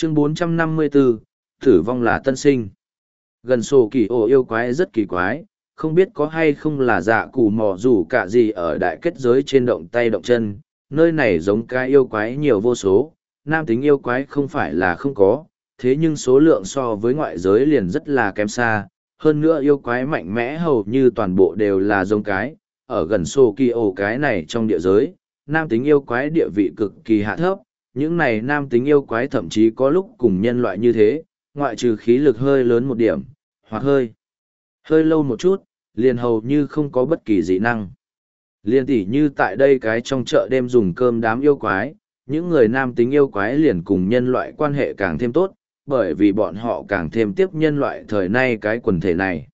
Chương 454, tử vong là tân sinh. Gần sổ kỳ ổ yêu quái rất kỳ quái, không biết có hay không là dạ cù mò rủ cả gì ở đại kết giới trên động tay động chân, nơi này giống cái yêu quái nhiều vô số, nam tính yêu quái không phải là không có, thế nhưng số lượng so với ngoại giới liền rất là kém xa, hơn nữa yêu quái mạnh mẽ hầu như toàn bộ đều là giống cái, ở gần sổ kỳ ổ cái này trong địa giới, nam tính yêu quái địa vị cực kỳ hạ thấp, những này nam tính yêu quái thậm chí có lúc cùng nhân loại như thế, ngoại trừ khí lực hơi lớn một điểm, hoặc hơi lâu một chút, liền hầu như không có bất kỳ dị năng. Liên tỉ như tại đây cái trong chợ đêm dùng cơm đám yêu quái, những người nam tính yêu quái liền cùng nhân loại quan hệ càng thêm tốt, bởi vì bọn họ càng thêm tiếp nhân loại thời nay cái quần thể này.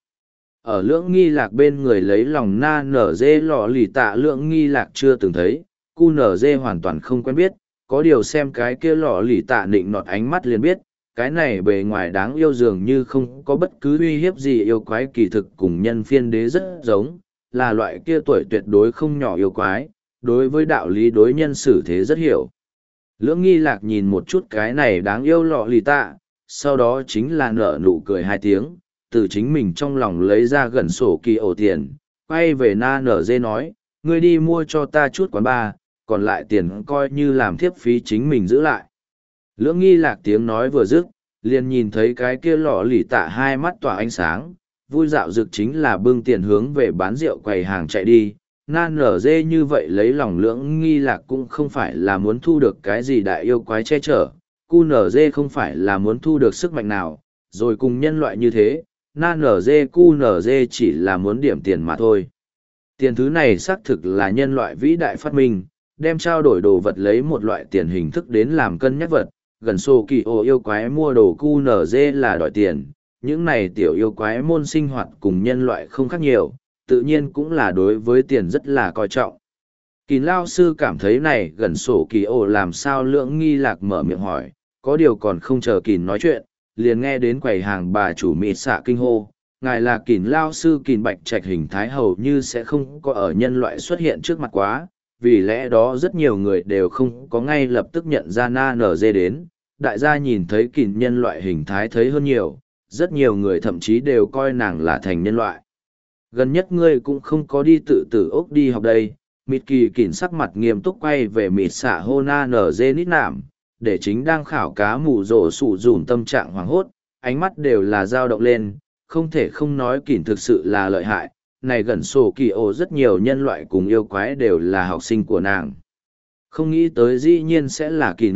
Ở lưỡng nghi lạc bên người lấy lòng na nở dê lọ lì tạ lưỡng nghi lạc chưa từng thấy, cu nở dê hoàn toàn không quen biết, có điều xem cái kia lọ lì tạ nịnh nọt ánh mắt liền biết, cái này bề ngoài đáng yêu dường như không có bất cứ uy hiếp gì yêu quái kỳ thực cùng nhân phiên đế rất giống, là loại kia tuổi tuyệt đối không nhỏ yêu quái, đối với đạo lý đối nhân xử thế rất hiểu. Lưỡng nghi lạc nhìn một chút cái này đáng yêu lọ lì tạ, sau đó chính là nở nụ cười hai tiếng, từ chính mình trong lòng lấy ra gần sổ kỳ ổ tiền, quay về na nở dê nói, ngươi đi mua cho ta chút quán bar, còn lại tiền coi như làm thiếp phí chính mình giữ lại. Lưỡng nghi lạc tiếng nói vừa dứt, liền nhìn thấy cái kia lọ lì tạ hai mắt tỏa ánh sáng, vui dạo dực chính là bưng tiền hướng về bán rượu quầy hàng chạy đi. Na nở dê như vậy lấy lòng lưỡng nghi lạc cũng không phải là muốn thu được cái gì đại yêu quái che chở, cu nở dê không phải là muốn thu được sức mạnh nào, rồi cùng nhân loại như thế, na nở dê cu nở dê chỉ là muốn điểm tiền mà thôi. Tiền thứ này xác thực là nhân loại vĩ đại phát minh, đem trao đổi đồ vật lấy một loại tiền hình thức đến làm cân nhắc vật, gần sổ kỳ ổ yêu quái mua đồ cu nở dê là đòi tiền, những này tiểu yêu quái môn sinh hoạt cùng nhân loại không khác nhiều, tự nhiên cũng là đối với tiền rất là coi trọng. Kín lao sư cảm thấy này gần sổ kỳ ổ làm sao lưỡng nghi lạc mở miệng hỏi, có điều còn không chờ kín nói chuyện, liền nghe đến quầy hàng bà chủ mịt xạ kinh hô, ngài là kín lao sư kín bạch trạch hình thái hầu như sẽ không có ở nhân loại xuất hiện trước mặt quá, vì lẽ đó rất nhiều người đều không có ngay lập tức nhận ra na nở dê đến, đại gia nhìn thấy kín nhân loại hình thái thấy hơn nhiều, rất nhiều người thậm chí đều coi nàng là thành nhân loại. Gần nhất ngươi cũng không có đi tự tử ốc đi học đây, mịt kỳ kín sắc mặt nghiêm túc quay về mịt xạ hô na nở dê nít nảm, để chính đang khảo cá mù rổ sủ dùn tâm trạng hoảng hốt, ánh mắt đều là dao động lên, không thể không nói kín thực sự là lợi hại, này gần sổ kỳ ổ rất nhiều nhân loại cùng yêu quái đều là học sinh của nàng. Không nghĩ tới dĩ nhiên sẽ là kín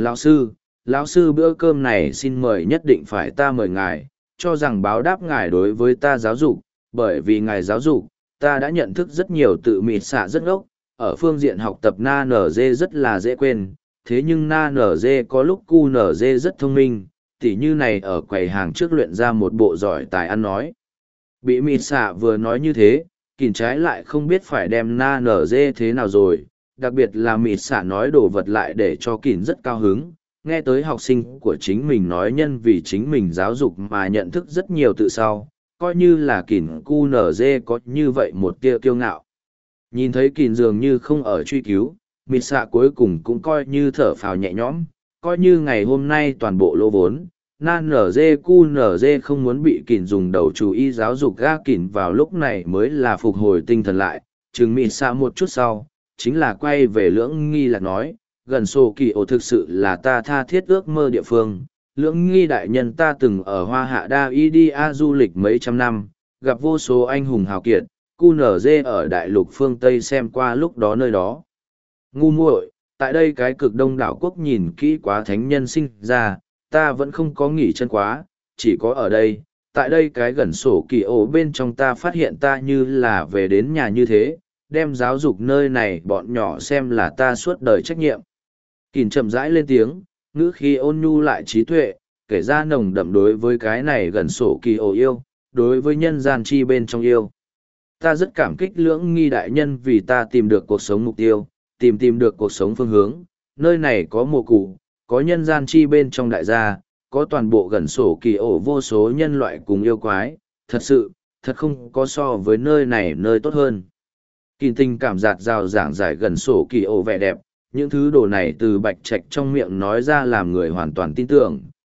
lão sư bữa cơm này xin mời nhất định phải ta mời ngài, cho rằng báo đáp ngài đối với ta giáo dục, bởi vì ngài giáo dục, ta đã nhận thức rất nhiều tự mịt xạ rất ngốc, ở phương diện học tập na nở dê rất là dễ quên, thế nhưng na nở dê có lúc cu nở dê rất thông minh, tỉ như này ở quầy hàng trước luyện ra một bộ giỏi tài ăn nói. Bị mịt xạ vừa nói như thế, kín trái lại không biết phải đem na nở dê thế nào rồi, đặc biệt là mịt xạ nói đồ vật lại để cho kín rất cao hứng, nghe tới học sinh của chính mình nói nhân vì chính mình giáo dục mà nhận thức rất nhiều tự sau, coi như là kín cu nở dê có như vậy một tia kiêu ngạo. Nhìn thấy kín dường như không ở truy cứu, mịt xạ cuối cùng cũng coi như thở phào nhẹ nhõm, coi như ngày hôm nay toàn bộ lô vốn, na nở dê cu nở dê không muốn bị kín dùng đầu chú ý giáo dục ga kín vào lúc này mới là phục hồi tinh thần lại, chừng mịt xạ một chút sau, chính là quay về lưỡng nghi lạc nói, gần sổ kỳ ổ thực sự là ta tha thiết ước mơ địa phương. Lưỡng nghi đại nhân ta từng ở Hoa Hạ Đa Y đi A du lịch mấy trăm năm, gặp vô số anh hùng hào kiệt, cu nở dê ở đại lục phương Tây xem qua lúc đó nơi đó. Ngu muội, tại đây cái cực đông đảo quốc nhìn kỹ quá thánh nhân sinh ra, ta vẫn không có nghỉ chân quá, chỉ có ở đây, tại đây cái gần sổ kỳ ổ bên trong ta phát hiện ta như là về đến nhà như thế, đem giáo dục nơi này bọn nhỏ xem là ta suốt đời trách nhiệm. Kín chậm rãi lên tiếng, ngữ khí ôn nhu lại trí tuệ, kể ra nồng đậm đối với cái này gần sổ kỳ ổ yêu, đối với nhân gian chi bên trong yêu. Ta rất cảm kích lưỡng nghi đại nhân vì ta tìm được cuộc sống mục tiêu, tìm được cuộc sống phương hướng, nơi này có mùa cụ, có nhân gian chi bên trong đại gia, có toàn bộ gần sổ kỳ ổ vô số nhân loại cùng yêu quái, thật sự, thật không có so với nơi này nơi tốt hơn. Kín tình cảm giạt rào giảng giải gần sổ kỳ ổ vẻ đẹp, những thứ đồ này từ bạch trạch trong miệng nói ra làm người hoàn toàn tin tưởng,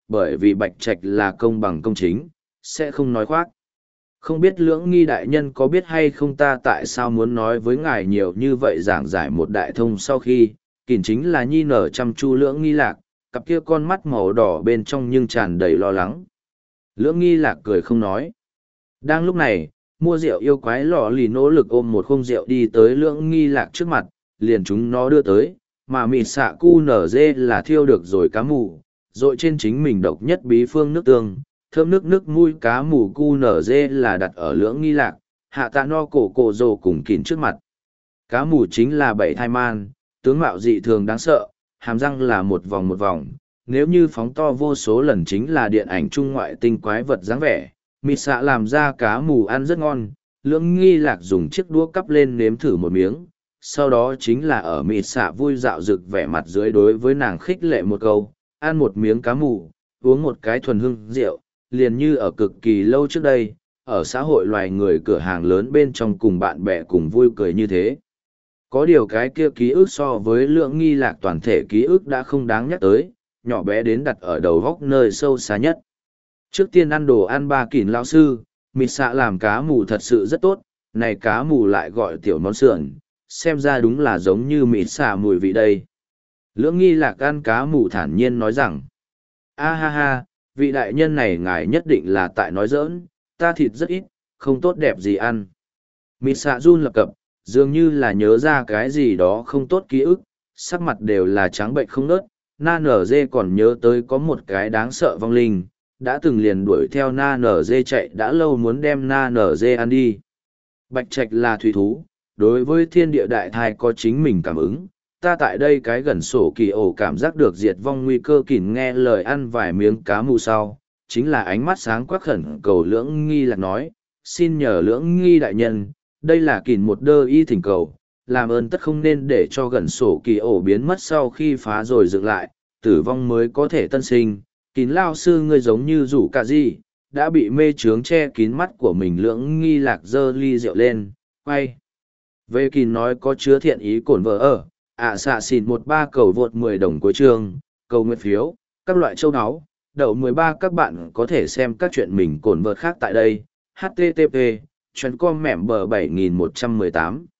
bởi vì Bạch Trạch là công bằng công chính, sẽ không nói khoác. Không biết Lưỡng Nghi đại nhân có biết hay không ta tại sao muốn nói với ngài nhiều như vậy giảng giải một đại thông sau khi, Kỳn chính là nhi nở chăm chu Lưỡng Nghi Lạc, cặp kia con mắt màu đỏ bên trong nhưng tràn đầy lo lắng. Lưỡng Nghi Lạc cười không nói. Đang lúc này, mua rượu yêu quái lọ lì nỗ lực ôm một khung rượu đi tới Lưỡng Nghi Lạc trước mặt, liền chúng nó đưa tới, mà mịt xạ cu nở dê là thiêu được rồi cá mù, rồi trên chính mình độc nhất bí phương nước tương, thơm nước mùi cá mù cu nở dê là đặt ở Lưỡng Nghi Lạc, hạ tạ no cổ rồ cùng Kỳn trước mặt. Cá mù chính là bảy thai man, tướng mạo dị thường đáng sợ, hàm răng là một vòng, nếu như phóng to vô số lần chính là điện ảnh trung ngoại tinh quái vật dáng vẻ. Mịt xạ làm ra cá mù ăn rất ngon, Lưỡng Nghi Lạc dùng chiếc đũa cắp lên nếm thử một miếng, sau đó chính là ở mịt xạ vui dạo rực vẻ mặt dưới đối với nàng khích lệ một câu, ăn một miếng cá mù, uống một cái thuần hương rượu, liền như ở cực kỳ lâu trước đây, ở xã hội loài người cửa hàng lớn bên trong cùng bạn bè cùng vui cười như thế. Có điều cái kia ký ức so với Lưỡng Nghi Lạc toàn thể ký ức đã không đáng nhắc tới, nhỏ bé đến đặt ở đầu góc nơi sâu xa nhất. Trước tiên ăn đồ ăn ba Kỳn lão sư, mịt xạ làm cá mù thật sự rất tốt, này cá mù lại gọi tiểu món sườn, xem ra đúng là giống như mịt xạ mùi vị đây. Lưỡng Nghi Lạc ăn cá mù thản nhiên nói rằng, a ha ha, vị đại nhân này ngài nhất định là tại nói giỡn, ta thịt rất ít, không tốt đẹp gì ăn. Mịt xạ run lập cập, dường như là nhớ ra cái gì đó không tốt ký ức, sắc mặt đều là trắng bệnh không nớt, na nở dê còn nhớ tới có một cái đáng sợ vong linh, đã từng liền đuổi theo na nở dê chạy đã lâu muốn đem na nở dê ăn đi. Bạch Trạch là thủy thú, đối với thiên địa đại thai có chính mình cảm ứng, ta tại đây cái gần sổ kỳ ổ cảm giác được diệt vong nguy cơ. Kỳn nghe lời ăn vài miếng cá mù sau, chính là ánh mắt sáng quắc khẩn cầu Lưỡng Nghi Lạc nói, xin nhờ Lưỡng Nghi đại nhân, đây là Kỳn một đơ y thỉnh cầu, làm ơn tất không nên để cho gần sổ kỳ ổ biến mất sau khi phá rồi dựng lại, tử vong mới có thể tân sinh. Kín lao sư ngươi giống như rủ cả gì, đã bị mê trướng che kín mắt của mình. Lưỡng Nghi Lạc giơ ly rượu lên, quay về Kín nói có chứa thiện ý cổn vợ ở, xạ xịn 13 cầu vượt 10 đồng cuối chương, cầu nguyện phiếu, các loại châu áo, đậu 13 các bạn có thể xem các chuyện mình cổn vợt khác tại đây, http, chuyến com mẻm bờ 7118.